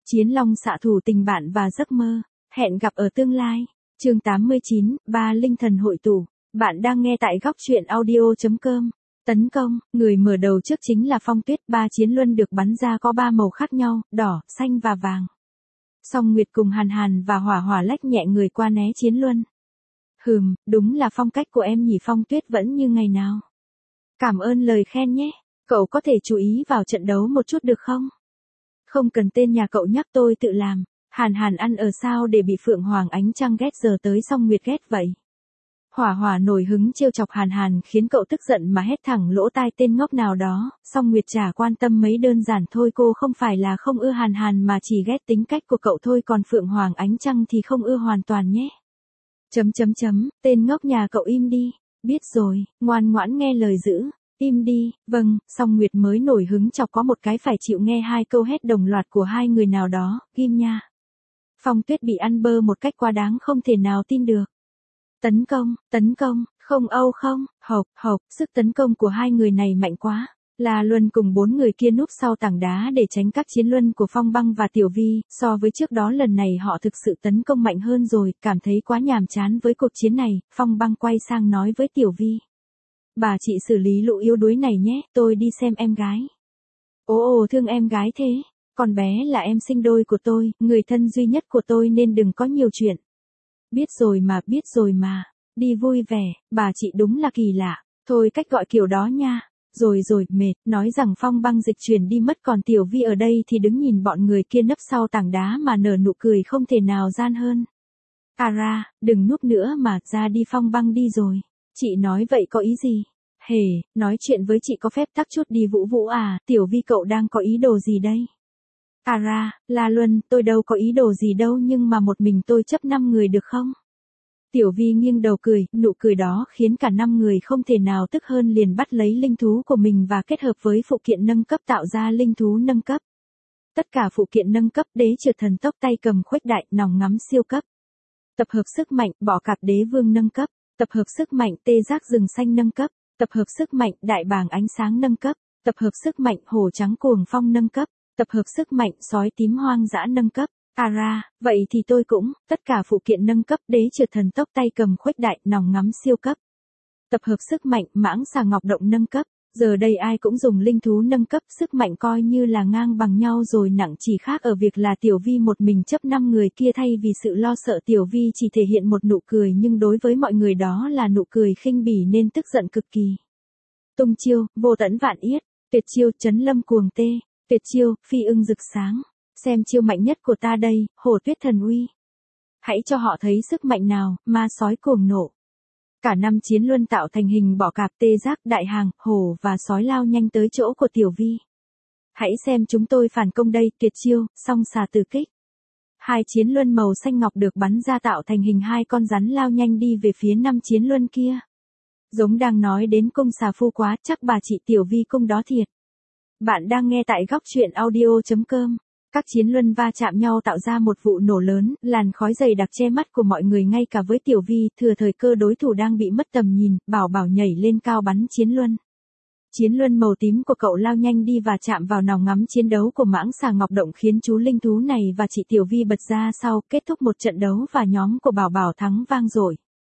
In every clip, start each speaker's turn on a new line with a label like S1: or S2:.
S1: Chiến Long xạ thủ tình bạn và giấc mơ, hẹn gặp ở tương lai. Chương 89, ba linh thần hội tụ. Bạn đang nghe tại góc truyện audio.com. Tấn công, người mở đầu trước chính là Phong Tuyết, ba chiến luân được bắn ra có ba màu khác nhau, đỏ, xanh và vàng. Song Nguyệt cùng Hàn Hàn và Hỏa Hỏa lách nhẹ người qua né chiến luân. Đúng là phong cách của em nhỉ. Phong Tuyết vẫn như ngày nào. Cảm ơn lời khen nhé, cậu có thể chú ý vào trận đấu một chút được không? Không cần tên nhà cậu nhắc, tôi tự làm. Hàn Hàn ăn ở sao để bị Phượng Hoàng Ánh Trăng ghét giờ tới Song Nguyệt ghét vậy? Hỏa Hỏa nổi hứng trêu chọc Hàn Hàn khiến cậu tức giận mà hét thẳng lỗ tai tên ngốc nào đó. Song Nguyệt chả quan tâm mấy, đơn giản thôi, cô không phải là không ưa Hàn Hàn mà chỉ ghét tính cách của cậu thôi, còn Phượng Hoàng Ánh Trăng thì không ưa hoàn toàn nhé. Tên ngốc nhà cậu im đi. Biết rồi, ngoan ngoãn nghe lời giữ. Im đi. Vâng. Song Nguyệt mới nổi hứng chọc có một cái phải chịu nghe hai câu hét đồng loạt của hai người nào đó. Ghim nha. Phong Tuyết bị ăn bơ một cách quá đáng không thể nào tin được. Tấn công, không âu không, hộc, sức tấn công của hai người này mạnh quá. La Luân cùng bốn người kia núp sau tảng đá để tránh các chiến luân của Phong Băng và Tiểu Vi, so với trước đó lần này họ thực sự tấn công mạnh hơn rồi, cảm thấy quá nhàm chán với cuộc chiến này. Phong Băng quay sang nói với Tiểu Vi. Bà chị xử lý lũ yếu đuối này nhé, tôi đi xem em gái. Ồ, thương em gái thế, con bé là em sinh đôi của tôi, người thân duy nhất của tôi nên đừng có nhiều chuyện. Biết rồi mà, đi vui vẻ, bà chị đúng là kỳ lạ, thôi cách gọi kiểu đó nha. Rồi, mệt, nói rằng Phong Băng dịch chuyển đi mất, còn Tiểu Vi ở đây thì đứng nhìn bọn người kia nấp sau tảng đá mà nở nụ cười không thể nào gian hơn. Ra, đừng núp nữa mà, ra đi. Phong Băng đi rồi. Chị nói vậy có ý gì? Hề, nói chuyện với chị có phép tắc chút đi. Vũ à, Tiểu Vi cậu đang có ý đồ gì đây? Ra, La Luân, tôi đâu có ý đồ gì đâu, nhưng mà một mình tôi chấp 5 người được không? Tiểu Vi nghiêng đầu cười, nụ cười đó khiến cả 5 người không thể nào tức hơn, liền bắt lấy linh thú của mình và kết hợp với phụ kiện nâng cấp tạo ra linh thú nâng cấp. Tất cả phụ kiện nâng cấp: đế trượt thần tốc, tay cầm khuếch đại, nòng ngắm siêu cấp. Tập hợp sức mạnh, bọ cạp đế vương nâng cấp. Tập hợp sức mạnh, tê giác rừng xanh nâng cấp. Tập hợp sức mạnh, đại bàng ánh sáng nâng cấp. Tập hợp sức mạnh, hổ trắng cuồng phong nâng cấp. Tập hợp sức mạnh, sói tím hoang dã nâng cấp. Ra, vậy thì tôi cũng, tất cả phụ kiện nâng cấp: đế trượt thần tốc, tay cầm khuếch đại, nòng ngắm siêu cấp. Tập hợp sức mạnh, mãng xà ngọc động nâng cấp. Giờ đây ai cũng dùng linh thú nâng cấp, sức mạnh coi như là ngang bằng nhau rồi, nặng chỉ khác ở việc là Tiểu Vi một mình chấp 5 người kia, thay vì sự lo sợ Tiểu Vi chỉ thể hiện một nụ cười, nhưng đối với mọi người đó là nụ cười khinh bỉ nên tức giận cực kỳ. Tung chiêu, vô tẫn vạn yết, tuyệt chiêu, chấn lâm cuồng tê, tuyệt chiêu, phi ưng rực sáng. Xem chiêu mạnh nhất của ta đây, hổ tuyết thần uy. Hãy cho họ thấy sức mạnh nào, ma sói cuồng nộ. Cả 5 chiến luân tạo thành hình bọ cạp, tê giác, đại hàng, hổ và sói lao nhanh tới chỗ của Tiểu Vi. Hãy xem chúng tôi phản công đây, tuyệt chiêu, song xà tử kích. 2 chiến luân màu xanh ngọc được bắn ra tạo thành hình 2 con rắn lao nhanh đi về phía 5 chiến luân kia. Giống đang nói đến cung xà phu quá, chắc bà chị Tiểu Vi cung đó thiệt. Bạn đang nghe tại góc truyện audio.com. Các chiến luân va chạm nhau tạo ra một vụ nổ lớn, làn khói dày đặc che mắt của mọi người, ngay cả với Tiểu Vi. Thừa thời cơ đối thủ đang bị mất tầm nhìn, Bảo nhảy lên cao bắn chiến luân. Chiến luân màu tím của cậu lao nhanh đi và chạm vào nòng ngắm chiến đấu của mãng xà ngọc động, khiến chú linh thú này và chị Tiểu Vi bật ra sau. Kết thúc một trận đấu và nhóm của Bảo thắng vang dội.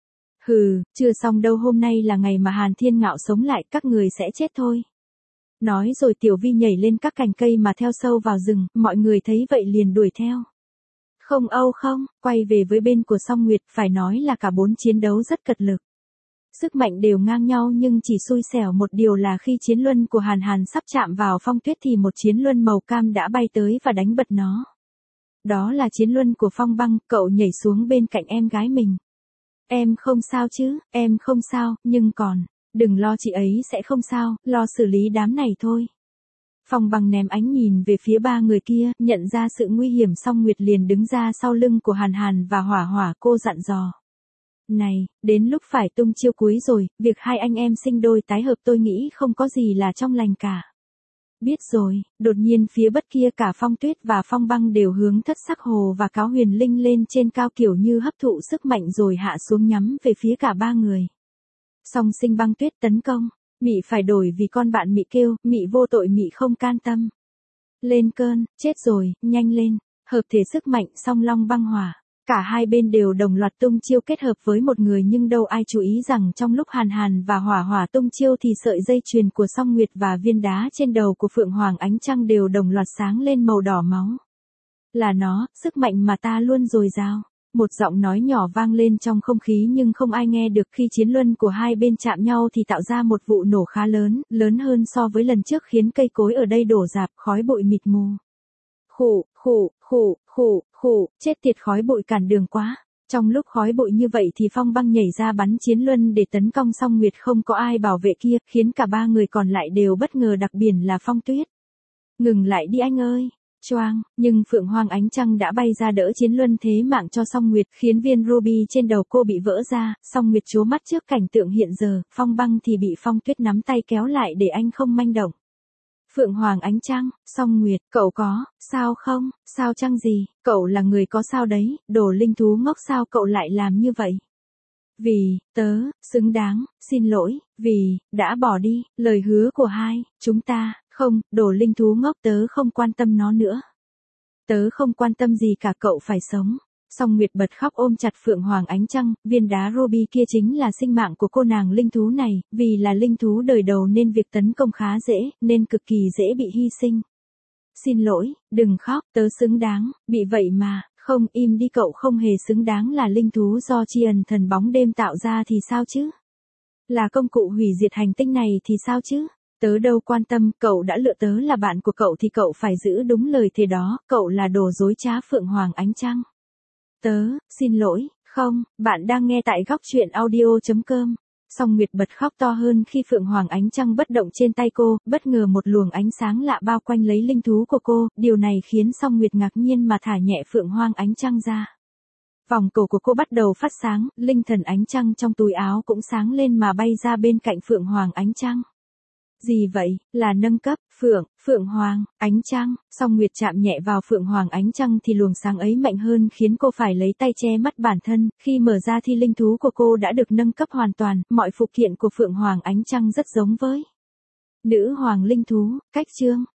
S1: Chưa xong đâu, hôm nay là ngày mà Hàn Thiên Ngạo sống lại, các người sẽ chết thôi. Nói rồi Tiểu Vi nhảy lên các cành cây mà theo sâu vào rừng, mọi người thấy vậy liền đuổi theo. Không, quay về với bên của Song Nguyệt, phải nói là cả 4 chiến đấu rất cật lực. Sức mạnh đều ngang nhau, nhưng chỉ xui xẻo một điều là khi chiến luân của Hàn Hàn sắp chạm vào Phong Tuyết thì một chiến luân màu cam đã bay tới và đánh bật nó. Đó là chiến luân của Phong Băng, cậu nhảy xuống bên cạnh em gái mình. Em không sao chứ? Em không sao, nhưng còn... Đừng lo, chị ấy sẽ không sao, lo xử lý đám này thôi. Phong Băng ném ánh nhìn về phía 3 người kia, nhận ra sự nguy hiểm, Song Nguyệt liền đứng ra sau lưng của Hàn Hàn và Hỏa Hỏa, cô dặn dò. Này, đến lúc phải tung chiêu cuối rồi, việc hai anh em sinh đôi tái hợp tôi nghĩ không có gì là trong lành cả. Biết rồi. Đột nhiên phía bất kia cả Phong Tuyết và Phong Băng đều hướng Thất Sắc Hồ và Cáo Huyền Linh lên trên cao, kiểu như hấp thụ sức mạnh rồi hạ xuống nhắm về phía cả 3 người. Song Sinh Băng Tuyết tấn công, Mị phải đổi vì con bạn Mị kêu, Mị vô tội, Mị không can tâm. Lên cơn, chết rồi, nhanh lên. Hợp thể sức mạnh song long băng hỏa. Cả hai bên đều đồng loạt tung chiêu kết hợp với một người nhưng đâu ai chú ý rằng trong lúc Hàn Hàn và Hỏa Hỏa tung chiêu thì sợi dây chuyền của Song Nguyệt và viên đá trên đầu của Phượng Hoàng Ánh Trăng đều đồng loạt sáng lên màu đỏ máu. Là nó, sức mạnh mà ta luôn dồi dào. Một giọng nói nhỏ vang lên trong không khí nhưng không ai nghe được. Khi chiến luân của hai bên chạm nhau thì tạo ra một vụ nổ khá lớn, lớn hơn so với lần trước khiến cây cối ở đây đổ rạp, khói bụi mịt mù. Khụ, khụ, khụ, khụ, khụ, chết tiệt, khói bụi cản đường quá. Trong lúc khói bụi như vậy thì Phong Băng nhảy ra bắn chiến luân để tấn công Song Nguyệt, không có ai bảo vệ kia, khiến cả ba người còn lại đều bất ngờ, đặc biệt là Phong Tuyết. Ngừng lại đi anh ơi. Choang, nhưng Phượng Hoàng Ánh Trăng đã bay ra đỡ chiến luân thế mạng cho Song Nguyệt, khiến viên ruby trên đầu cô bị vỡ ra. Song Nguyệt trố mắt trước cảnh tượng hiện giờ, Phong Băng thì bị Phong Tuyết nắm tay kéo lại để anh không manh động. Phượng Hoàng Ánh Trăng, Song Nguyệt, cậu có, sao không, sao chăng gì, cậu là người có sao đấy, đồ linh thú ngốc, sao cậu lại làm như vậy? Vì, tớ, xứng đáng, xin lỗi, vì, đã bỏ đi, lời hứa của hai, chúng ta, không, đồ linh thú ngốc, tớ không quan tâm nó nữa. Tớ không quan tâm gì cả, cậu phải sống. Song Nguyệt bật khóc ôm chặt Phượng Hoàng Ánh Trăng, viên đá ruby kia chính là sinh mạng của cô nàng linh thú này, vì là linh thú đời đầu nên việc tấn công khá dễ, nên cực kỳ dễ bị hy sinh. Xin lỗi, đừng khóc, tớ xứng đáng, bị vậy mà, không, im đi, cậu không hề xứng đáng là linh thú do tri ẩn thần bóng đêm tạo ra thì sao chứ? Là công cụ hủy diệt hành tinh này thì sao chứ? Tớ đâu quan tâm, cậu đã lựa tớ là bạn của cậu thì cậu phải giữ đúng lời thề đó, cậu là đồ dối trá Phượng Hoàng Ánh Trăng. Tớ, xin lỗi, không, bạn đang nghe tại góc truyện audio.com. Song Nguyệt bật khóc to hơn khi Phượng Hoàng Ánh Trăng bất động trên tay cô, bất ngờ một luồng ánh sáng lạ bao quanh lấy linh thú của cô, điều này khiến Song Nguyệt ngạc nhiên mà thả nhẹ Phượng Hoàng Ánh Trăng ra. Vòng cổ của cô bắt đầu phát sáng, linh thần ánh trăng trong túi áo cũng sáng lên mà bay ra bên cạnh Phượng Hoàng Ánh Trăng. Gì vậy, là nâng cấp, Phượng Hoàng, Ánh Trăng, Song Nguyệt chạm nhẹ vào Phượng Hoàng Ánh Trăng thì luồng sáng ấy mạnh hơn khiến cô phải lấy tay che mắt bản thân, khi mở ra thì linh thú của cô đã được nâng cấp hoàn toàn, mọi phụ kiện của Phượng Hoàng Ánh Trăng rất giống với Nữ Hoàng linh thú, cách chương.